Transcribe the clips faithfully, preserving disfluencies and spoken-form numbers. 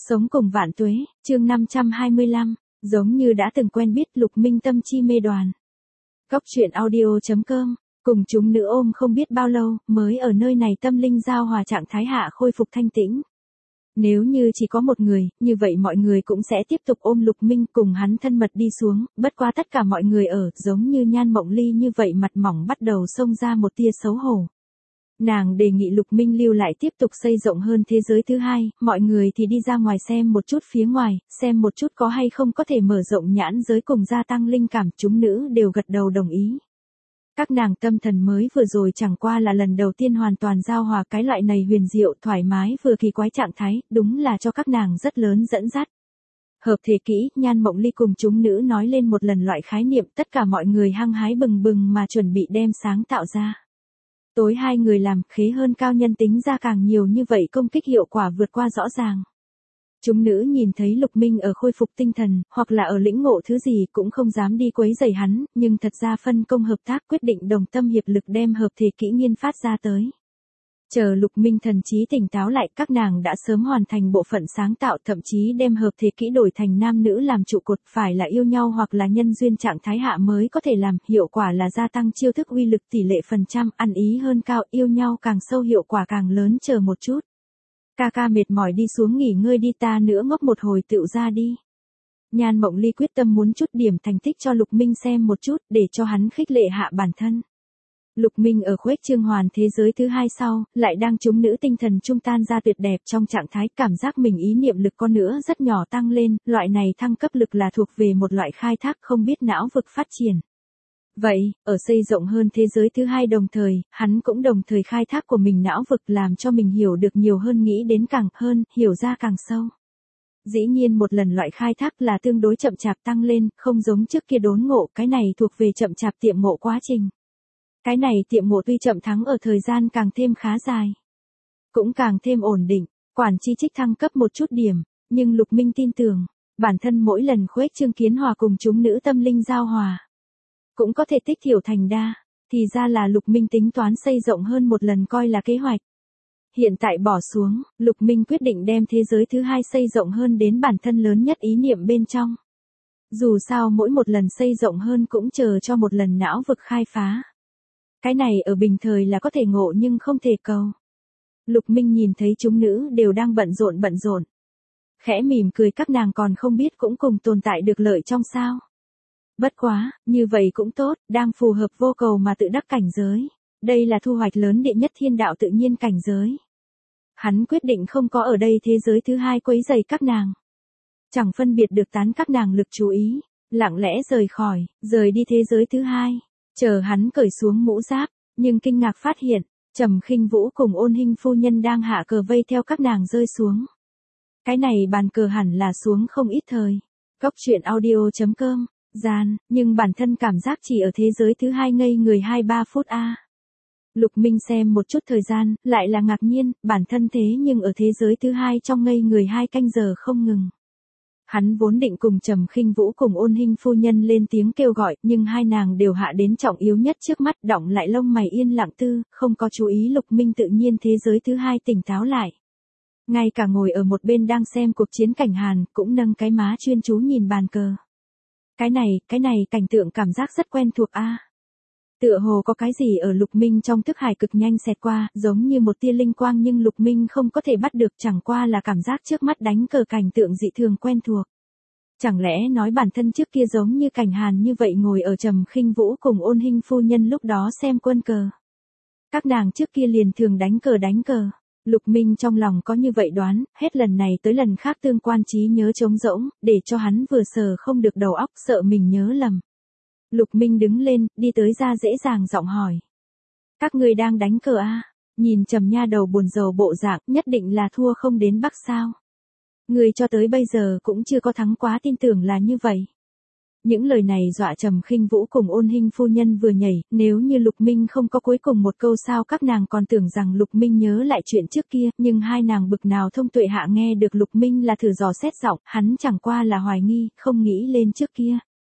Sống cùng vạn tuế, chương năm trăm hai mươi lăm, giống như đã từng quen biết Lục Minh tâm chi mê đoàn. Góc truyện audio chấm com, cùng chúng nữ ôm không biết bao lâu, mới ở nơi này tâm linh giao hòa trạng thái hạ khôi phục thanh tĩnh. Nếu như chỉ có một người, như vậy mọi người cũng sẽ tiếp tục ôm Lục Minh cùng hắn thân mật đi xuống, bất quá tất cả mọi người ở, giống như Nhan Mộng Ly như vậy mặt mỏng bắt đầu xông ra một tia xấu hổ. Nàng đề nghị Lục Minh lưu lại tiếp tục xây rộng hơn thế giới thứ hai, mọi người thì đi ra ngoài xem một chút phía ngoài, xem một chút có hay không có thể mở rộng nhãn giới cùng gia tăng linh cảm, chúng nữ đều gật đầu đồng ý. Các nàng tâm thần mới vừa rồi chẳng qua là lần đầu tiên hoàn toàn giao hòa, cái loại này huyền diệu, thoải mái vừa kỳ quái trạng thái, đúng là cho các nàng rất lớn dẫn dắt. Hợp thể kỹ, Nhan Mộng Ly cùng chúng nữ nói lên một lần loại khái niệm, tất cả mọi người hăng hái bừng bừng mà chuẩn bị đem sáng tạo ra. Tối hai người làm, khế hơn cao nhân tính ra càng nhiều như vậy công kích hiệu quả vượt qua rõ ràng. Chúng nữ nhìn thấy Lục Minh ở khôi phục tinh thần, hoặc là ở lĩnh ngộ thứ gì cũng không dám đi quấy rầy hắn, nhưng thật ra phân công hợp tác quyết định đồng tâm hiệp lực đem hợp thể kỹ nghiên phát ra tới. Chờ Lục Minh thần trí tỉnh táo lại, các nàng đã sớm hoàn thành bộ phận sáng tạo, thậm chí đem hợp thể kỹ đổi thành nam nữ làm trụ cột, phải là yêu nhau hoặc là nhân duyên trạng thái hạ mới có thể làm, hiệu quả là gia tăng chiêu thức uy lực tỷ lệ phần trăm, ăn ý hơn cao, yêu nhau càng sâu hiệu quả càng lớn, chờ một chút. Ca ca mệt mỏi đi xuống nghỉ ngơi đi, ta nữa ngốc một hồi tựu ra đi. Nhan Mộng Ly quyết tâm muốn chút điểm thành tích cho Lục Minh xem một chút, để cho hắn khích lệ hạ bản thân. Lục Minh ở khuếch trương hoàn thế giới thứ hai sau, lại đang chúng nữ tinh thần trung tan ra tuyệt đẹp trong trạng thái cảm giác mình ý niệm lực con nữa rất nhỏ tăng lên, loại này thăng cấp lực là thuộc về một loại khai thác không biết não vực phát triển. Vậy, ở xây rộng hơn thế giới thứ hai đồng thời, hắn cũng đồng thời khai thác của mình não vực làm cho mình hiểu được nhiều hơn, nghĩ đến càng hơn, hiểu ra càng sâu. Dĩ nhiên một lần loại khai thác là tương đối chậm chạp tăng lên, không giống trước kia đốn ngộ, cái này thuộc về chậm chạp tiệm ngộ quá trình. Cái này tiệm ngộ tuy chậm thắng ở thời gian càng thêm khá dài, cũng càng thêm ổn định, quản chi trích thăng cấp một chút điểm, nhưng Lục Minh tin tưởng, bản thân mỗi lần khuếch trương kiến hòa cùng chúng nữ tâm linh giao hòa, cũng có thể tích thiểu thành đa, thì ra là Lục Minh tính toán xây rộng hơn một lần coi là kế hoạch. Hiện tại bỏ xuống, Lục Minh quyết định đem thế giới thứ hai xây rộng hơn đến bản thân lớn nhất ý niệm bên trong. Dù sao mỗi một lần xây rộng hơn cũng chờ cho một lần não vực khai phá. Cái này ở bình thời là có thể ngộ nhưng không thể cầu. Lục Minh nhìn thấy chúng nữ đều đang bận rộn bận rộn. Khẽ mỉm cười, các nàng còn không biết cũng cùng tồn tại được lợi trong sao. Bất quá, như vậy cũng tốt, đang phù hợp vô cầu mà tự đắc cảnh giới. Đây là thu hoạch lớn đệ nhất thiên đạo tự nhiên cảnh giới. Hắn quyết định không có ở đây thế giới thứ hai quấy rầy các nàng. Chẳng phân biệt được tán các nàng lực chú ý, lặng lẽ rời khỏi, rời đi thế giới thứ hai. Chờ hắn cởi xuống mũ giáp, nhưng kinh ngạc phát hiện, Trầm Khinh Vũ cùng Ôn Hinh phu nhân đang hạ cờ vây theo các nàng rơi xuống. Cái này bàn cờ hẳn là xuống không ít thời. Góc truyện audio chấm com, gian, nhưng bản thân cảm giác chỉ ở thế giới thứ hai ngây người hai ba phút a. Lục Minh xem một chút thời gian, lại là ngạc nhiên, bản thân thế nhưng ở thế giới thứ hai trong ngây người hai canh giờ không ngừng. Hắn vốn định cùng Trầm Khinh Vũ cùng Ôn Hinh phu nhân lên tiếng kêu gọi, nhưng hai nàng đều hạ đến trọng yếu nhất trước mắt, đọng lại lông mày yên lặng tư, không có chú ý Lục Minh, tự nhiên thế giới thứ hai tỉnh táo lại. Ngay cả ngồi ở một bên đang xem cuộc chiến Cảnh Hàn, cũng nâng cái má chuyên chú nhìn bàn cờ. Cái này, cái này cảnh tượng cảm giác rất quen thuộc a. Tựa hồ có cái gì ở Lục Minh trong thức hải cực nhanh xẹt qua, giống như một tia linh quang, nhưng Lục Minh không có thể bắt được, chẳng qua là cảm giác trước mắt đánh cờ cảnh tượng dị thường quen thuộc. Chẳng lẽ nói bản thân trước kia giống như Cảnh Hàn như vậy ngồi ở Trầm Khinh Vũ cùng Ôn Hinh phu nhân lúc đó xem quân cờ. Các nàng trước kia liền thường đánh cờ đánh cờ. Lục Minh trong lòng có như vậy đoán, hết lần này tới lần khác tương quan trí nhớ trống rỗng, để cho hắn vừa sờ không được đầu óc, sợ mình nhớ lầm. Lục Minh đứng lên, đi tới ra dễ dàng giọng hỏi. Các ngươi đang đánh cờ à? Nhìn Trầm nha đầu buồn rầu bộ dạng, nhất định là thua không đến bắc sao. Người cho tới bây giờ cũng chưa có thắng quá, tin tưởng là như vậy. Những lời này dọa Trầm Khinh Vũ cùng Ôn Hinh phu nhân vừa nhảy, nếu như Lục Minh không có cuối cùng một câu sao các nàng còn tưởng rằng Lục Minh nhớ lại chuyện trước kia, nhưng hai nàng bực nào thông tuệ hạ nghe được Lục Minh là thử dò xét giọng, hắn chẳng qua là hoài nghi, không nghĩ lên trước kia.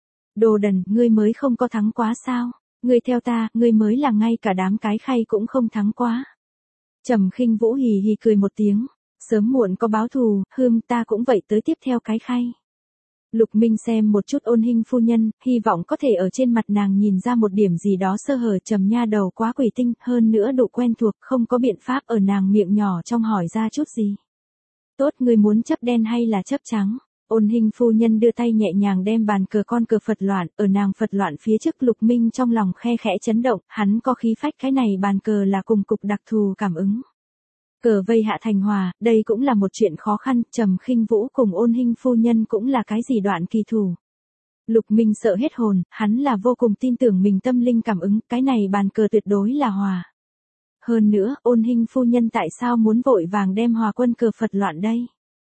Đồ đần, ngươi mới không có thắng quá sao? Ngươi theo ta, ngươi mới là ngay cả đám cái khay cũng không thắng quá. Trầm Khinh Vũ hì hì cười một tiếng, Sớm muộn có báo thù, hương ta cũng vậy tới tiếp theo cái khay. Lục Minh xem một chút Ôn Hinh phu nhân, hy vọng có thể ở trên mặt nàng nhìn ra một điểm gì đó sơ hở. Trầm nha đầu quá quỷ tinh, hơn nữa độ quen thuộc, không có biện pháp ở nàng miệng nhỏ trong hỏi ra chút gì. Tốt, ngươi muốn chấp đen hay là chấp trắng? Ôn Hinh phu nhân đưa tay nhẹ nhàng đem bàn cờ con cờ Phật loạn, ở nàng Phật loạn phía trước. Lục Minh trong lòng khe khẽ chấn động, hắn có khí phách, cái này bàn cờ là cùng cục đặc thù cảm ứng. Cờ vây hạ thành hòa, đây cũng là một chuyện khó khăn, Trầm Khinh Vũ cùng Ôn Hinh phu nhân cũng là cái gì đoạn kỳ thủ. Lục Minh sợ hết hồn, hắn là vô cùng tin tưởng mình tâm linh cảm ứng, cái này bàn cờ tuyệt đối là hòa. Hơn nữa, Ôn Hinh phu nhân tại sao muốn vội vàng đem hòa quân cờ Phật loạn đây?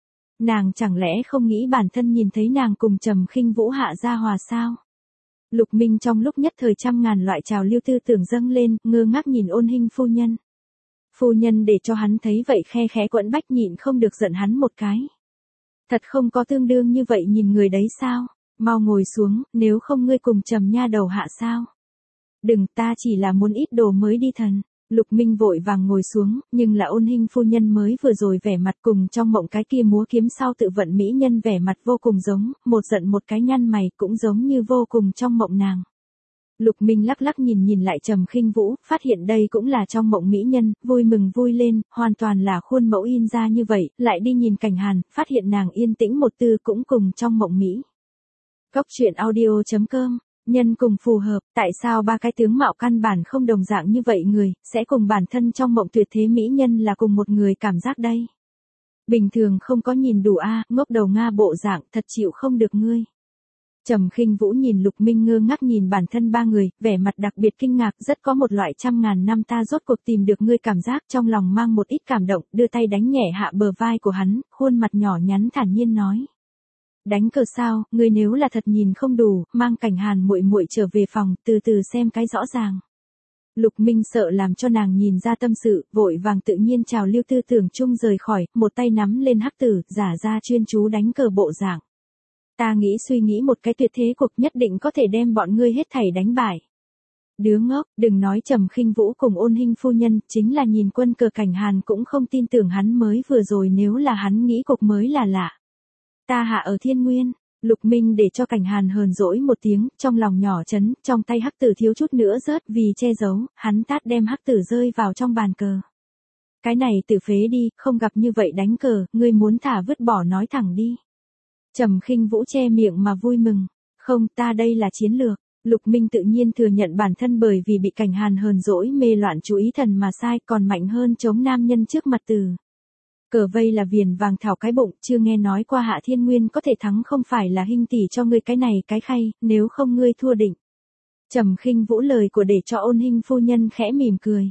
Nàng chẳng lẽ không nghĩ bản thân nhìn thấy nàng cùng Trầm Khinh Vũ hạ ra hòa sao? Lục Minh trong lúc nhất thời trăm ngàn loại trào lưu tư tưởng dâng lên, ngơ ngác nhìn Ôn Hinh phu nhân. Phu nhân để cho hắn thấy vậy khe khẽ quẫn bách nhịn không được giận hắn một cái. Thật không có tương đương như vậy nhìn người đấy sao? Mau ngồi xuống, nếu không ngươi cùng Trầm nha đầu hạ sao? Đừng, ta chỉ là muốn ít đồ mới đi thần. Lục Minh vội vàng ngồi xuống, nhưng là Ôn Hinh phu nhân mới vừa rồi vẻ mặt cùng trong mộng cái kia múa kiếm sau tự vận mỹ nhân vẻ mặt vô cùng giống, một giận một cái nhăn mày cũng giống như vô cùng trong mộng nàng. Lục Minh lắc lắc nhìn nhìn lại Trầm Khinh Vũ, phát hiện đây cũng là trong mộng mỹ nhân, vui mừng vui lên, hoàn toàn là khuôn mẫu in ra như vậy, lại đi nhìn Cảnh Hàn, phát hiện nàng yên tĩnh một tư cũng cùng trong mộng mỹ. Cốc truyện audio chấm com, nhân cùng phù hợp, tại sao ba cái tướng mạo căn bản không đồng dạng như vậy người, sẽ cùng bản thân trong mộng tuyệt thế mỹ nhân là cùng một người cảm giác đây? Bình thường không có nhìn đủ a, ngốc đầu Nga bộ dạng, thật chịu không được ngươi. Trầm Khinh Vũ nhìn Lục Minh ngơ ngác nhìn bản thân ba người, vẻ mặt đặc biệt kinh ngạc, rất có một loại trăm ngàn năm ta rốt cuộc tìm được ngươi cảm giác, trong lòng mang một ít cảm động, đưa tay đánh nhẹ hạ bờ vai của hắn, khuôn mặt nhỏ nhắn thản nhiên nói: "Đánh cờ sao, ngươi nếu là thật nhìn không đủ, mang Cảnh Hàn muội muội trở về phòng, từ từ xem cái rõ ràng." Lục Minh sợ làm cho nàng nhìn ra tâm sự, vội vàng tự nhiên trào lưu tư tưởng chung rời khỏi, một tay nắm lên hắc tử, giả ra chuyên chú đánh cờ bộ dạng. Ta nghĩ suy nghĩ một cái tuyệt thế cuộc nhất định có thể đem bọn ngươi hết thảy đánh bại. Đứa ngốc, đừng nói Trầm Khinh Vũ cùng Ôn Hinh phu nhân, chính là nhìn quân cờ Cảnh Hàn cũng không tin tưởng hắn mới vừa rồi, nếu là hắn nghĩ cục mới là lạ. Ta hạ ở Thiên Nguyên. Lục Minh để cho Cảnh Hàn hờn dỗi một tiếng, trong lòng nhỏ chấn, trong tay hắc tử thiếu chút nữa rớt, vì che giấu, hắn tát đem hắc tử rơi vào trong bàn cờ. Cái này tử phế đi, không gặp như vậy đánh cờ, ngươi muốn thả vứt bỏ nói thẳng đi. Trầm Khinh Vũ che miệng mà vui mừng. Không, ta đây là chiến lược. Lục Minh tự nhiên thừa nhận bản thân bởi vì bị Cảnh Hàn hờn dỗi mê loạn chú ý thần mà sai, còn mạnh hơn chống nam nhân trước mặt từ. Cờ vây là viền vàng thảo cái bụng, chưa nghe nói qua Hạ Thiên Nguyên có thể thắng, không phải là Hinh tỷ cho ngươi cái này cái khay, nếu không ngươi thua định. Trầm Khinh Vũ lời của để cho Ôn Hinh phu nhân khẽ mỉm cười.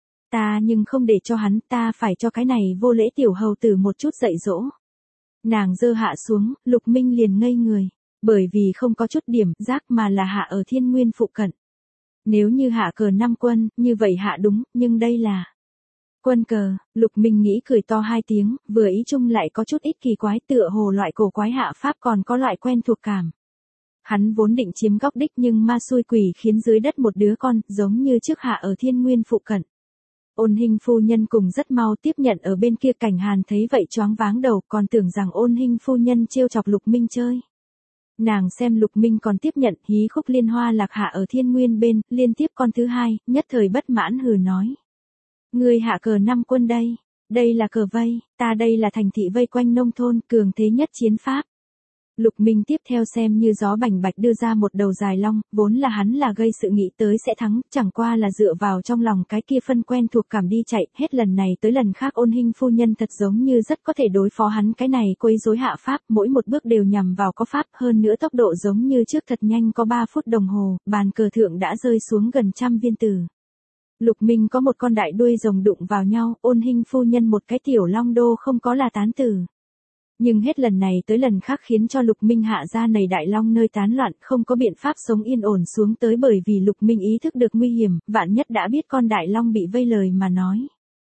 Ta nhưng không để cho hắn, ta phải cho cái này vô lễ tiểu hầu tử một chút dạy dỗ. Nàng giơ hạ xuống, Lục Minh liền ngây người, bởi vì không có chút điểm giác mà là hạ ở Thiên Nguyên phụ cận. Nếu như hạ cờ năm quân, như vậy hạ đúng, nhưng đây là quân cờ. Lục Minh nghĩ cười to hai tiếng, vừa ý chung lại có chút ít kỳ quái, tựa hồ loại cổ quái hạ pháp còn có loại quen thuộc cảm. Hắn vốn định chiếm góc đích nhưng ma xui quỷ khiến dưới đất một đứa con, giống như trước hạ ở Thiên Nguyên phụ cận. Ôn Hinh phu nhân cùng rất mau tiếp nhận ở bên kia. Cảnh Hàn thấy vậy choáng váng đầu, còn tưởng rằng Ôn Hinh phu nhân trêu chọc Lục Minh chơi. Nàng xem Lục Minh còn tiếp nhận, hí khúc liên hoa lạc hạ ở Thiên Nguyên bên, liên tiếp con thứ hai, nhất thời bất mãn hừ nói. Ngươi hạ cờ năm quân đây, đây là cờ vây, ta đây là thành thị vây quanh nông thôn, cường thế nhất chiến pháp. Lục Minh tiếp theo xem như gió bành bạch đưa ra một đầu dài long, vốn là hắn là gây sự nghĩ tới sẽ thắng, chẳng qua là dựa vào trong lòng cái kia phân quen thuộc cảm đi chạy, hết lần này tới lần khác Ôn Hinh phu nhân thật giống như rất có thể đối phó hắn, cái này quấy rối hạ pháp, mỗi một bước đều nhằm vào có pháp, hơn nữa tốc độ giống như trước thật nhanh, có ba phút đồng hồ, bàn cờ thượng đã rơi xuống gần trăm viên tử. Lục Minh có một con đại đuôi rồng đụng vào nhau, Ôn Hinh phu nhân một cái tiểu long đô không có là tán tử. Nhưng hết lần này tới lần khác khiến cho Lục Minh hạ ra nầy đại long nơi tán loạn, không có biện pháp sống yên ổn xuống tới, bởi vì Lục Minh ý thức được nguy hiểm, vạn nhất đã biết con đại long bị vây lời mà nói.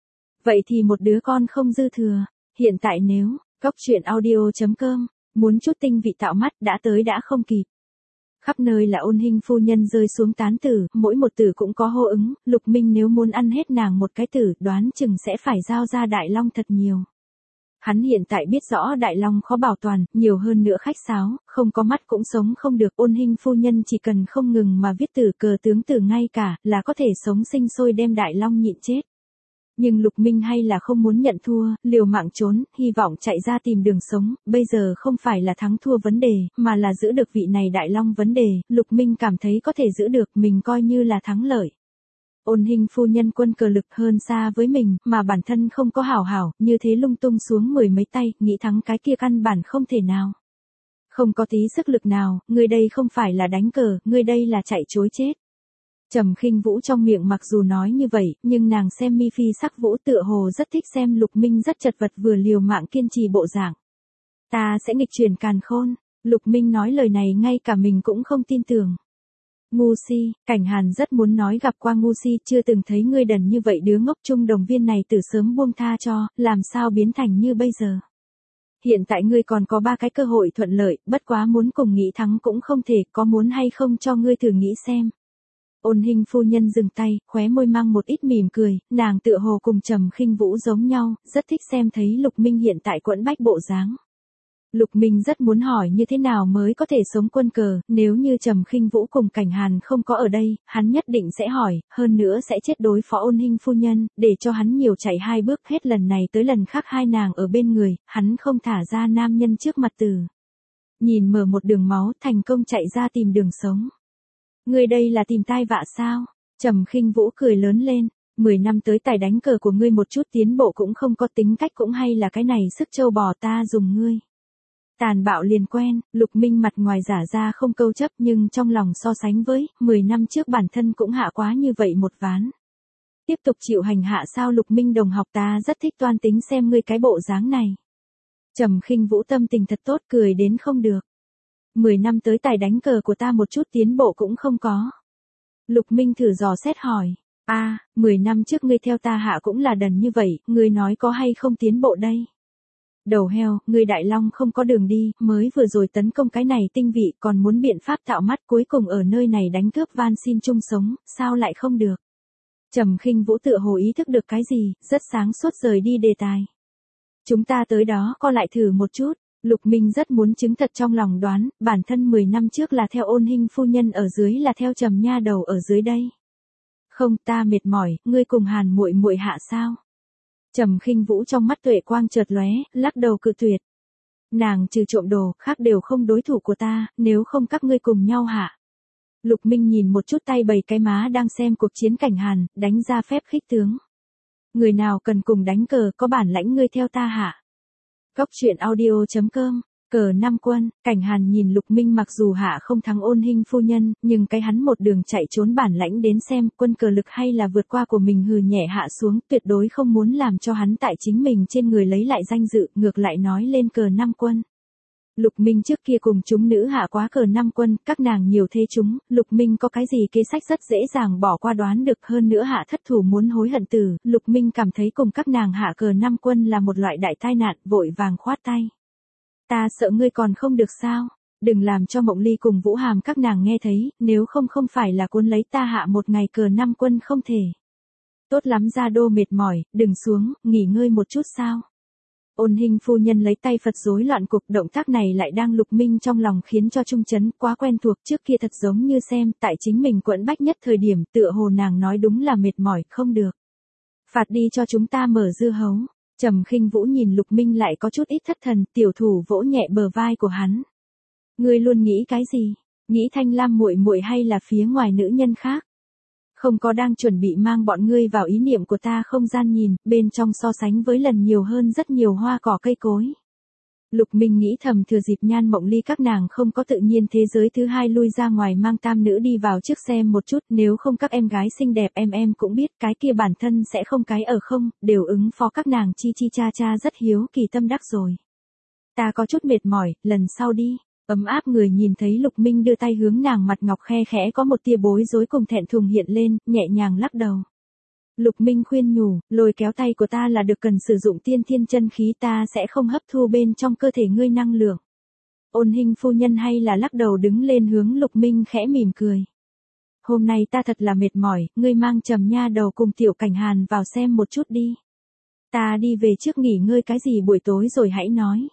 Vậy thì một đứa con không dư thừa. Hiện tại nếu, cốc truyện audio chấm com, muốn chút tinh vị tạo mắt đã tới đã không kịp. Khắp nơi là Ôn Hinh phu nhân rơi xuống tán tử, mỗi một tử cũng có hô ứng, Lục Minh nếu muốn ăn hết nàng một cái tử, đoán chừng sẽ phải giao ra đại long thật nhiều. Hắn hiện tại biết rõ Đại Long khó bảo toàn, nhiều hơn nữa khách sáo, không có mắt cũng sống không được. Ôn Hinh phu nhân chỉ cần không ngừng mà viết tử cờ tướng tử ngay cả, là có thể sống sinh sôi đem Đại Long nhịn chết. Nhưng Lục Minh hay là không muốn nhận thua, liều mạng trốn, hy vọng chạy ra tìm đường sống. Bây giờ không phải là thắng thua vấn đề, mà là giữ được vị này Đại Long vấn đề. Lục Minh cảm thấy có thể giữ được, mình coi như là thắng lợi. Ôn Hinh phu nhân quân cờ lực hơn xa với mình, mà bản thân không có hảo hảo, như thế lung tung xuống mười mấy tay, nghĩ thắng cái kia căn bản không thể nào. Không có tí sức lực nào, ngươi đây không phải là đánh cờ, ngươi đây là chạy chối chết. Trầm Khinh Vũ trong miệng mặc dù nói như vậy, nhưng nàng xem mi phi sắc vũ tựa hồ rất thích xem Lục Minh rất chật vật vừa liều mạng kiên trì bộ dạng. Ta sẽ nghịch chuyển càn khôn. Lục Minh nói lời này ngay cả mình cũng không tin tưởng. Ngu si, Cảnh Hàn rất muốn nói gặp qua ngu si, chưa từng thấy ngươi đần như vậy, đứa ngốc trung đồng viên này từ sớm buông tha cho, làm sao biến thành như bây giờ. Hiện tại ngươi còn có ba cái cơ hội thuận lợi, bất quá muốn cùng nghĩ thắng cũng không thể, có muốn hay không cho ngươi thử nghĩ xem. Ôn Hinh phu nhân dừng tay, khóe môi mang một ít mỉm cười, nàng tựa hồ cùng Trầm Khinh Vũ giống nhau, rất thích xem thấy Lục Minh hiện tại quẫn bách bộ dáng. Lục Minh rất muốn hỏi như thế nào mới có thể sống quân cờ, nếu như Trầm Khinh Vũ cùng Cảnh Hàn không có ở đây, hắn nhất định sẽ hỏi, hơn nữa sẽ chết đối phó Ôn Hinh phu nhân, để cho hắn nhiều chạy hai bước, hết lần này tới lần khác hai nàng ở bên người, hắn không thả ra nam nhân trước mặt từ. Nhìn mở một đường máu, thành công chạy ra tìm đường sống. Ngươi đây là tìm tai vạ sao? Trầm Khinh Vũ cười lớn lên, mười năm tới tài đánh cờ của ngươi một chút tiến bộ cũng không có, tính cách cũng hay là cái này sức trâu bò ta dùng ngươi. Tàn bạo liền quen, Lục Minh mặt ngoài giả ra không câu chấp nhưng trong lòng so sánh với, mười năm trước bản thân cũng hạ quá như vậy một ván. Tiếp tục chịu hành hạ sao? Lục Minh đồng học, ta rất thích toan tính xem ngươi cái bộ dáng này. Trầm Khinh Vũ tâm tình thật tốt, cười đến không được. Mười năm tới tài đánh cờ của ta một chút tiến bộ cũng không có. Lục Minh thử dò xét hỏi, a, à, mười năm trước ngươi theo ta hạ cũng là đần như vậy, ngươi nói có hay không tiến bộ đây? Đầu heo, ngươi Đại Long không có đường đi, mới vừa rồi tấn công cái này tinh vị, còn muốn biện pháp tạo mắt, cuối cùng ở nơi này đánh cướp van xin chung sống, sao lại không được? Trầm Khinh Vũ tựa hồ ý thức được cái gì, rất sáng suốt rời đi đề tài. Chúng ta tới đó co lại thử một chút. Lục Minh rất muốn chứng thật trong lòng đoán, bản thân mười năm trước là theo Ôn Hinh phu nhân ở dưới là theo Trầm nha đầu ở dưới đây. Không, ta mệt mỏi, ngươi cùng Hàn muội muội hạ sao? Trầm Khinh Vũ trong mắt tuệ quang chợt lóe, lắc đầu cự tuyệt. Nàng trừ trộm đồ, khác đều không đối thủ của ta, nếu không các ngươi cùng nhau hạ. Lục Minh nhìn một chút tay bày cái má đang xem cuộc chiến Cảnh Hàn, đánh ra phép khích tướng. Người nào cần cùng đánh cờ, có bản lãnh ngươi theo ta hạ. Góc truyện audio chấm com, cờ năm quân. Cảnh Hàn nhìn Lục Minh mặc dù hạ không thắng Ôn Hinh phu nhân, nhưng cái hắn một đường chạy trốn bản lãnh đến xem quân cờ lực hay là vượt qua của mình, hừ nhẹ hạ xuống, tuyệt đối không muốn làm cho hắn tại chính mình trên người lấy lại danh dự, ngược lại nói lên cờ năm quân. Lục Minh trước kia cùng chúng nữ hạ quá cờ năm quân, các nàng nhiều thế chúng, Lục Minh có cái gì kế sách rất dễ dàng bỏ qua đoán được, hơn nữa hạ thất thủ muốn hối hận tử, Lục Minh cảm thấy cùng các nàng hạ cờ năm quân là một loại đại tai nạn, vội vàng khoát tay. Ta sợ ngươi còn không được sao, đừng làm cho Mộng Ly cùng Vũ Hàm các nàng nghe thấy, nếu không không phải là cuốn lấy ta hạ một ngày cờ năm quân không thể. Tốt lắm, Gia Đô mệt mỏi, đừng xuống, nghỉ ngơi một chút sao. Ôn Hinh phu nhân lấy tay Phật rối loạn cục, động tác này lại đang Lục Minh trong lòng khiến cho trung chấn, quá quen thuộc, trước kia thật giống như xem, tại chính mình quẫn bách nhất thời điểm, tựa hồ nàng nói đúng là mệt mỏi, không được. Phạt đi cho chúng ta mở dưa hấu. Trầm Khinh Vũ nhìn Lục Minh lại có chút ít thất thần, tiểu thủ vỗ nhẹ bờ vai của hắn. Ngươi luôn nghĩ cái gì? Nghĩ Thanh Lam muội muội hay là phía ngoài nữ nhân khác? Không có, đang chuẩn bị mang bọn ngươi vào ý niệm của ta không gian nhìn, bên trong so sánh với lần nhiều hơn rất nhiều hoa cỏ cây cối. Lục Minh nghĩ thầm, thừa dịp Nhan Mộng Ly các nàng không có tự nhiên thế giới thứ hai lui ra ngoài, mang tam nữ đi vào trước xem một chút, nếu không các em gái xinh đẹp em em cũng biết cái kia bản thân sẽ không cái ở không, đều ứng phó các nàng chi chi cha cha, rất hiếu kỳ tâm đắc rồi. Ta có chút mệt mỏi, lần sau đi. Ấm áp người nhìn thấy Lục Minh đưa tay hướng nàng, mặt ngọc khe khẽ có một tia bối rối cùng thẹn thùng hiện lên, nhẹ nhàng lắc đầu. Lục Minh khuyên nhủ, lôi kéo tay của ta là được, cần sử dụng tiên thiên chân khí, ta sẽ không hấp thu bên trong cơ thể ngươi năng lượng. Ôn Hinh phu nhân hay là lắc đầu đứng lên hướng Lục Minh khẽ mỉm cười. Hôm nay ta thật là mệt mỏi, ngươi mang Trầm nha đầu cùng Tiểu Cảnh Hàn vào xem một chút đi. Ta đi về trước nghỉ ngơi cái gì buổi tối rồi hãy nói.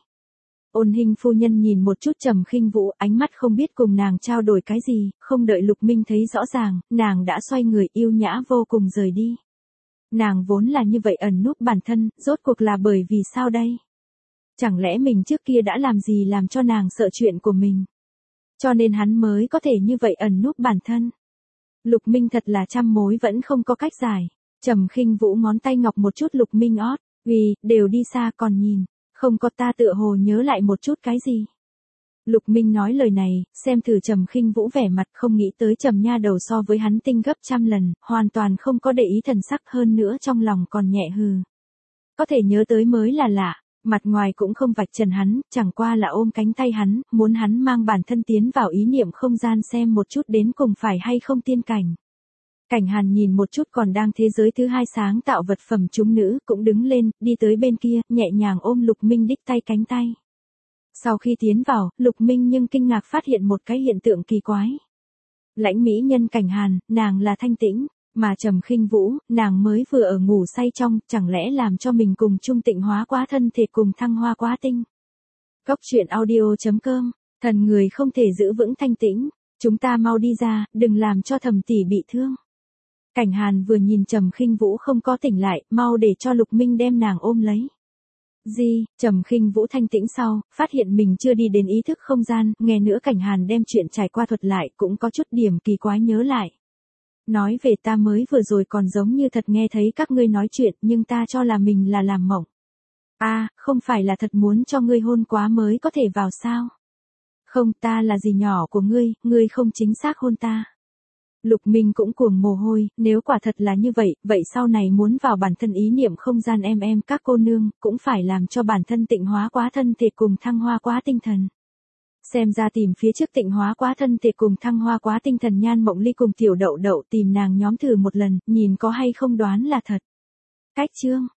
Ôn Hinh phu nhân nhìn một chút Trầm Khinh Vũ, ánh mắt không biết cùng nàng trao đổi cái gì, không đợi Lục Minh thấy rõ ràng, nàng đã xoay người yêu nhã vô cùng rời đi. Nàng vốn là như vậy ẩn núp bản thân, rốt cuộc là bởi vì sao đây? Chẳng lẽ mình trước kia đã làm gì làm cho nàng sợ chuyện của mình? Cho nên hắn mới có thể như vậy ẩn núp bản thân. Lục Minh thật là trăm mối vẫn không có cách giải. Trầm Khinh Vũ ngón tay ngọc một chút Lục Minh ót, vì, đều đi xa còn nhìn, không có ta tựa hồ nhớ lại một chút cái gì. Lục Minh nói lời này, xem thử Trầm Khinh Vũ vẻ mặt không nghĩ tới Trầm nha đầu so với hắn tinh gấp trăm lần, hoàn toàn không có để ý thần sắc hơn nữa trong lòng còn nhẹ hừ. Có thể nhớ tới mới là lạ, mặt ngoài cũng không vạch trần hắn, chẳng qua là ôm cánh tay hắn, muốn hắn mang bản thân tiến vào ý niệm không gian xem một chút đến cùng phải hay không tiên cảnh. Cảnh Hàn nhìn một chút còn đang thế giới thứ hai sáng tạo vật phẩm chúng nữ, cũng đứng lên, đi tới bên kia, nhẹ nhàng ôm Lục Minh đích tay cánh tay. Sau khi tiến vào, Lục Minh nhưng kinh ngạc phát hiện một cái hiện tượng kỳ quái. Lãnh mỹ nhân Cảnh Hàn, nàng là thanh tĩnh, mà Trầm Khinh Vũ, nàng mới vừa ở ngủ say trong, chẳng lẽ làm cho mình cùng chung tịnh hóa quá thân thể cùng thăng hoa quá tinh. Cốc truyện audio chấm com, thần người không thể giữ vững thanh tĩnh, chúng ta mau đi ra, đừng làm cho Thẩm tỷ bị thương. Cảnh Hàn vừa nhìn Trầm Khinh Vũ không có tỉnh lại, mau để cho Lục Minh đem nàng ôm lấy. Gì, Trầm Khinh Vũ thanh tĩnh sau, phát hiện mình chưa đi đến ý thức không gian, nghe nữa Cảnh Hàn đem chuyện trải qua thuật lại cũng có chút điểm kỳ quái nhớ lại. Nói về ta mới vừa rồi còn giống như thật nghe thấy các ngươi nói chuyện nhưng ta cho là mình là làm mộng. a à, không phải là thật muốn cho ngươi hôn quá mới có thể vào sao? Không, ta là dì nhỏ của ngươi, ngươi không chính xác hôn ta. Lục Minh cũng cuồng mồ hôi, nếu quả thật là như vậy, vậy sau này muốn vào bản thân ý niệm không gian em em các cô nương, cũng phải làm cho bản thân tịnh hóa quá thân thể cùng thăng hoa quá tinh thần. Xem ra tìm phía trước tịnh hóa quá thân thể cùng thăng hoa quá tinh thần Nhan Mộng Ly cùng Tiểu Đậu Đậu tìm nàng nhóm thử một lần, nhìn có hay không đoán là thật. Cách chương